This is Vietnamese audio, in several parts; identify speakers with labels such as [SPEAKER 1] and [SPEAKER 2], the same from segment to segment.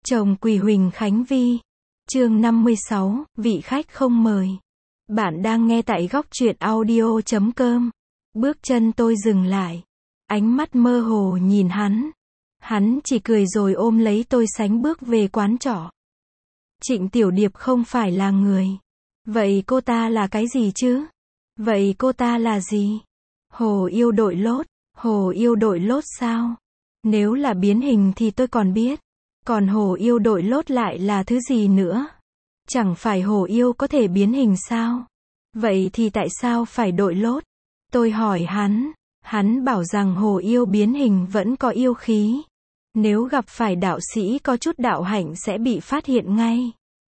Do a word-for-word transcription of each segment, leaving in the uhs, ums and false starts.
[SPEAKER 1] Chồng Quỳ Huỳnh Khánh Vi. Chương năm mươi sáu, vị khách không mời. Bạn đang nghe tại góc truyện audio chấm com. Bước chân tôi dừng lại. Ánh mắt mơ hồ nhìn hắn. Hắn chỉ cười rồi ôm lấy tôi sánh bước về quán trọ. Trịnh Tiểu Điệp không phải là người. Vậy cô ta là cái gì chứ? Vậy cô ta là gì? Hồ yêu đội lốt. Hồ yêu đội lốt sao? Nếu là biến hình thì tôi còn biết. Còn hồ yêu đội lốt lại là thứ gì nữa? Chẳng phải hồ yêu có thể biến hình sao? Vậy thì tại sao phải đội lốt? Tôi hỏi hắn. Hắn bảo rằng hồ yêu biến hình vẫn có yêu khí. Nếu gặp phải đạo sĩ có chút đạo hạnh sẽ bị phát hiện ngay.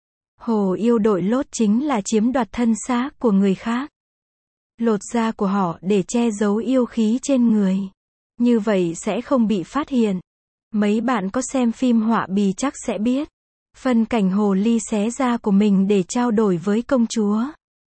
[SPEAKER 1] Hồ yêu đội lốt chính là chiếm đoạt thân xác của người khác. Lột da của họ để che giấu yêu khí trên người. Như vậy sẽ không bị phát hiện. Mấy bạn có xem phim Họa Bì chắc sẽ biết. Phân cảnh hồ ly xé da của mình để trao đổi với công chúa.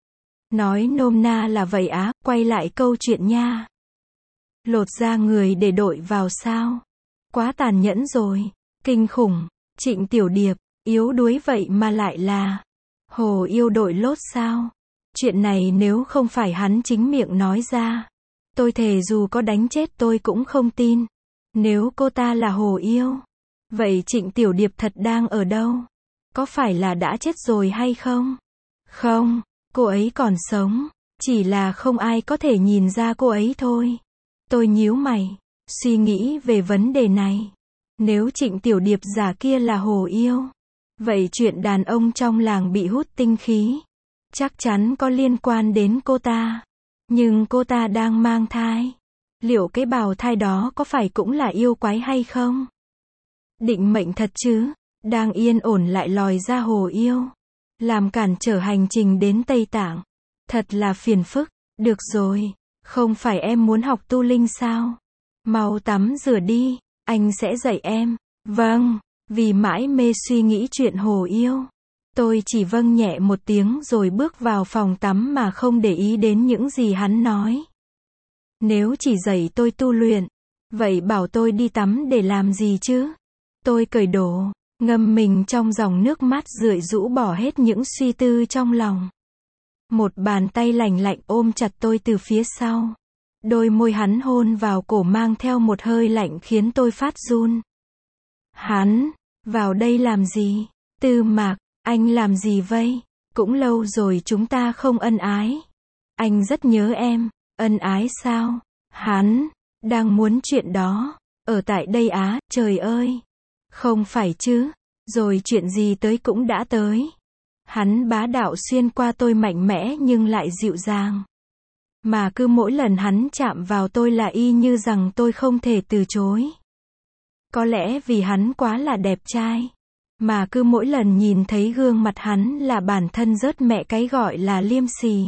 [SPEAKER 1] Nói nôm na là vậy á, quay lại câu chuyện nha. Lột da người để đội vào sao? Quá tàn nhẫn rồi. Kinh khủng. Trịnh Tiểu Điệp, yếu đuối vậy mà lại là hồ yêu đội lốt sao? Chuyện này nếu không phải hắn chính miệng nói ra, tôi thề dù có đánh chết tôi cũng không tin. Nếu cô ta là hồ yêu, vậy Trịnh Tiểu Điệp thật đang ở đâu? Có phải là đã chết rồi hay không? Không, cô ấy còn sống. Chỉ là không ai có thể nhìn ra cô ấy thôi. Tôi nhíu mày, suy nghĩ về vấn đề này. Nếu Trịnh Tiểu Điệp giả kia là hồ yêu, vậy chuyện đàn ông trong làng bị hút tinh khí chắc chắn có liên quan đến cô ta. Nhưng cô ta đang mang thai. Liệu cái bào thai đó có phải cũng là yêu quái hay không? Định mệnh thật chứ? Đang yên ổn lại lòi ra hồ yêu. Làm cản trở hành trình đến Tây Tạng. Thật là phiền phức. Được rồi. Không phải em muốn học tu linh sao? Mau tắm rửa đi. Anh sẽ dạy em. Vâng. Vì mãi mê suy nghĩ chuyện hồ yêu, tôi chỉ vâng nhẹ một tiếng rồi bước vào phòng tắm mà không để ý đến những gì hắn nói. Nếu chỉ dạy tôi tu luyện, vậy bảo tôi đi tắm để làm gì chứ? Tôi cởi đồ, ngâm mình trong dòng nước mát rượi rũ bỏ hết những suy tư trong lòng. Một bàn tay lành lạnh ôm chặt tôi từ phía sau. Đôi môi hắn hôn vào cổ mang theo một hơi lạnh khiến tôi phát run. Hắn, vào đây làm gì? Tư Mạc, anh làm gì vậy? Cũng lâu rồi chúng ta không ân ái. Anh rất nhớ em. Ân ái sao? Hắn đang muốn chuyện đó. Ở tại đây á, trời ơi. Không phải chứ. Rồi chuyện gì tới cũng đã tới. Hắn bá đạo xuyên qua tôi mạnh mẽ nhưng lại dịu dàng. Mà cứ mỗi lần hắn chạm vào tôi là y như rằng tôi không thể từ chối. Có lẽ vì hắn quá là đẹp trai. Mà cứ mỗi lần nhìn thấy gương mặt hắn là bản thân rớt mẹ cái gọi là liêm sỉ.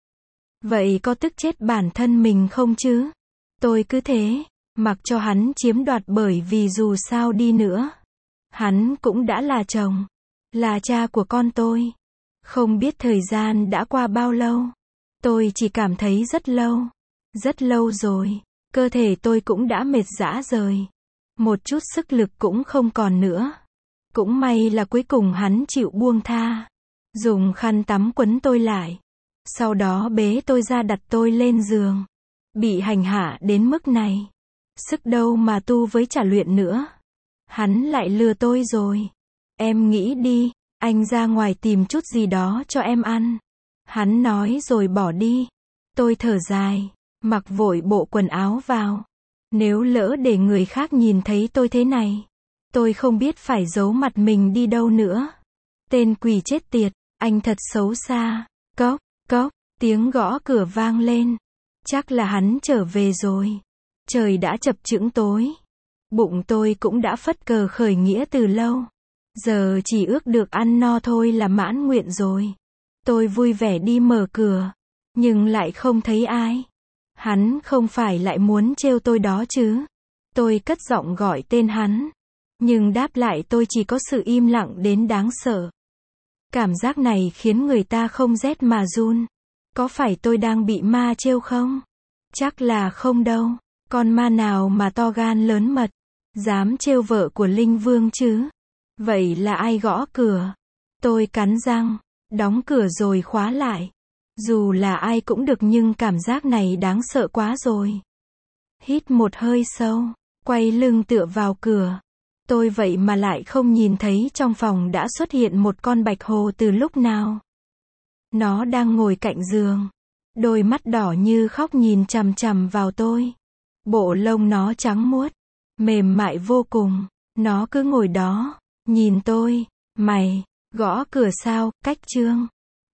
[SPEAKER 1] Vậy có tức chết bản thân mình không chứ? Tôi cứ thế, mặc cho hắn chiếm đoạt bởi vì dù sao đi nữa. Hắn cũng đã là chồng. Là cha của con tôi. Không biết thời gian đã qua bao lâu. Tôi chỉ cảm thấy rất lâu. Rất lâu rồi. Cơ thể tôi cũng đã mệt rã rời. Một chút sức lực cũng không còn nữa. Cũng may là cuối cùng hắn chịu buông tha. Dùng khăn tắm quấn tôi lại. Sau đó bế tôi ra đặt tôi lên giường. Bị hành hạ đến mức này. Sức đâu mà tu với trả luyện nữa. Hắn lại lừa tôi rồi. Em nghĩ đi, anh ra ngoài tìm chút gì đó cho em ăn. Hắn nói rồi bỏ đi. Tôi thở dài, mặc vội bộ quần áo vào. Nếu lỡ để người khác nhìn thấy tôi thế này, tôi không biết phải giấu mặt mình đi đâu nữa. Tên quỷ chết tiệt, anh thật xấu xa. Cốc, cốc, tiếng gõ cửa vang lên. Chắc là hắn trở về rồi. Trời đã chập chững tối. Bụng tôi cũng đã phất cờ khởi nghĩa từ lâu. Giờ chỉ ước được ăn no thôi là mãn nguyện rồi. Tôi vui vẻ đi mở cửa, nhưng lại không thấy ai. Hắn không phải lại muốn trêu tôi đó chứ? Tôi cất giọng gọi tên hắn. Nhưng đáp lại tôi chỉ có sự im lặng đến đáng sợ. Cảm giác này khiến người ta không rét mà run. Có phải tôi đang bị ma trêu không? Chắc là không đâu. Con ma nào mà to gan lớn mật, dám trêu vợ của Linh Vương chứ? Vậy là ai gõ cửa? Tôi cắn răng, đóng cửa rồi khóa lại. Dù là ai cũng được nhưng cảm giác này đáng sợ quá rồi. Hít một hơi sâu, quay lưng tựa vào cửa. Tôi vậy mà lại không nhìn thấy trong phòng đã xuất hiện một con bạch hồ từ lúc nào. Nó đang ngồi cạnh giường. Đôi mắt đỏ như khóc nhìn chằm chằm vào tôi. Bộ lông nó trắng muốt, mềm mại vô cùng. Nó cứ ngồi đó, nhìn tôi. Mày, gõ cửa sao, Cách Trương?